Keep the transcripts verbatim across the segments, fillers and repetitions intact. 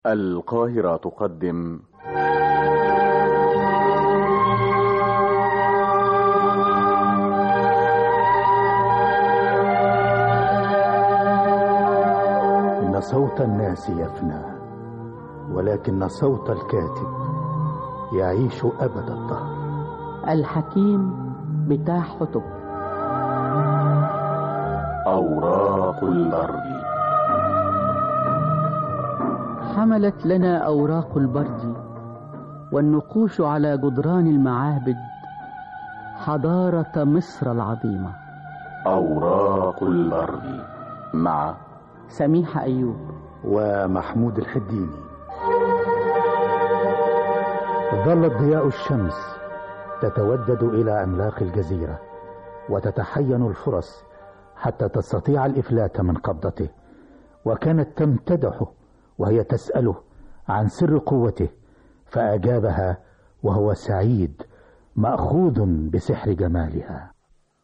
القاهرة تقدم إن صوت الناس يفنى، ولكن صوت الكاتب يعيش أبد الدهر. الحكيم بتاع حتب. أوراق البرد. حملت لنا أوراق البرد والنقوش على جدران المعابد حضارة مصر العظيمة. أوراق البرد مع سميحة أيوب ومحمود الحديني. ظلت ضياء الشمس تتودد إلى عملاق الجزيرة وتتحين الفرص حتى تستطيع الإفلات من قبضته، وكانت تمتدحه وهي تسأله عن سر قوته، فأجابها وهو سعيد مأخوذ بسحر جمالها.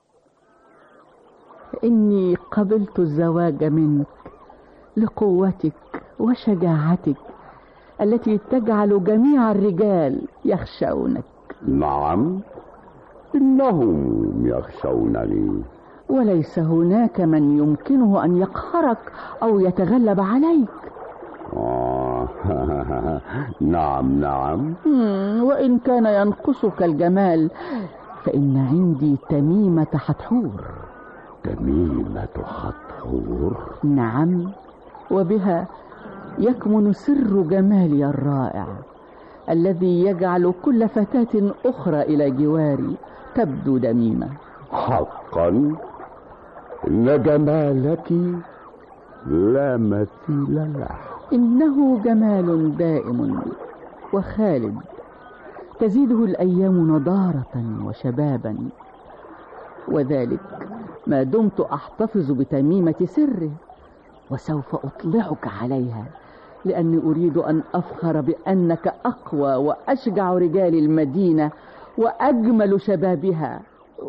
إني قبلت الزواج منك لقوتك وشجاعتك التي تجعل جميع الرجال يخشونك. نعم، إنهم يخشونني، وليس هناك من يمكنه أن يقهرك أو يتغلب عليك. آه. نعم نعم. وإن كان ينقصك الجمال فإن عندي تميمة حتحور. تميمة حتحور؟ نعم، وبها يكمن سر جمالي الرائع الذي يجعل كل فتاة أخرى إلى جواري تبدو دميمة. حقا إن جمالك لا مثيل له. إنه جمال دائم وخالد تزيده الأيام نضارة وشبابا، وذلك ما دمت أحتفظ بتميمة سره، وسوف أطلعك عليها لأني أريد أن أفخر بأنك أقوى وأشجع رجال المدينة وأجمل شبابها.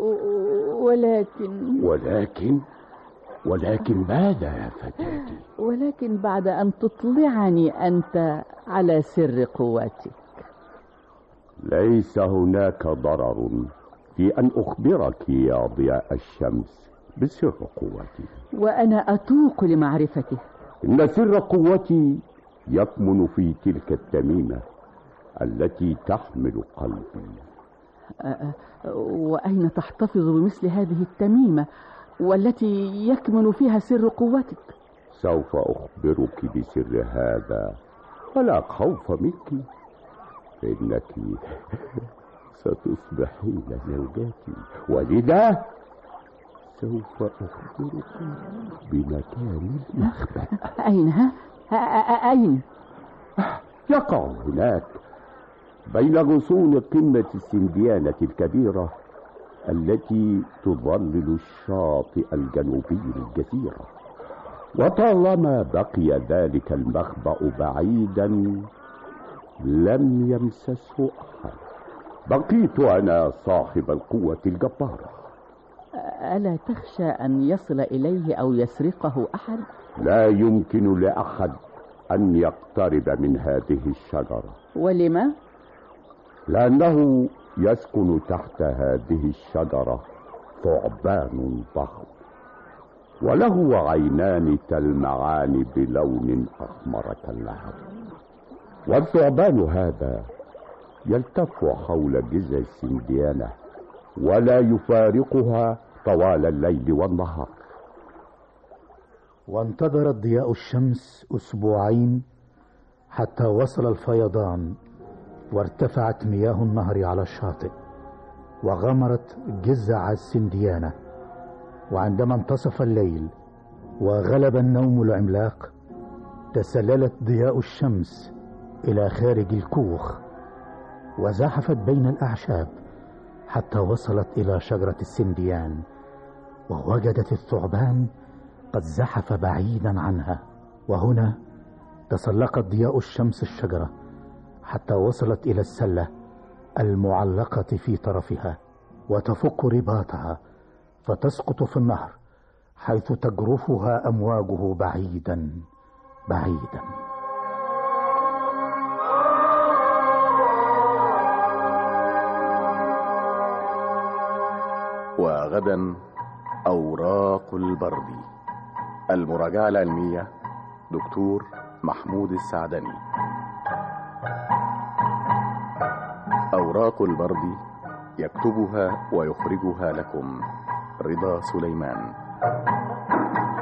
ولكن ولكن ولكن ماذا يا فتاتي؟ ولكن بعد أن تطلعني أنت على سر قوتك. ليس هناك ضرر في أن أخبرك يا ضياء الشمس بسر قوتي، وأنا أتوق لمعرفته. إن سر قوتي يكمن في تلك التميمة التي تحمل قلبي. وأين تحتفظ بمثل هذه التميمة والتي يكمن فيها سر قوتك؟ سوف أخبرك بسر هذا ولا خوف منك، فإنك ستصبحين زوجاتي، ولذا سوف أخبرك بمكان المخبأ. أين ها؟ أين؟ يقع هناك بين غصون قمة السنديانة الكبيرة التي تظلل الشاطئ الجنوبي للجزيرة. وطالما بقي ذلك المخبأ بعيدا لم يمسسه أحد، بقيت أنا صاحب القوة الجبارة. ألا تخشى أن يصل إليه أو يسرقه أحد؟ لا يمكن لأحد أن يقترب من هذه الشجرة. ولما؟ لأنه يسكن تحت هذه الشجرة ثعبان ضخم، وله عينان تلمعان بلون أحمر كاللهب. والثعبان هذا يلتف حول جذع السنديانة ولا يفارقها طوال الليل والنهار. وانتظرت ضياء الشمس أسبوعين حتى وصل الفيضان وارتفعت مياه النهر على الشاطئ وغمرت جذع السنديانة. وعندما انتصف الليل وغلب النوم العملاق تسللت ضياء الشمس إلى خارج الكوخ وزحفت بين الأعشاب حتى وصلت إلى شجرة السنديان، ووجدت الثعبان قد زحف بعيدا عنها. وهنا تسلقت ضياء الشمس الشجرة حتى وصلت إلى السلة المعلقة في طرفها، وتفك رباطها فتسقط في النهر حيث تجرفها أمواجه بعيدا بعيدا. وغدا أوراق البرد. المراجعة العلمية دكتور محمود السعدني. أوراق البرد يكتبها ويخرجها لكم رضا سليمان.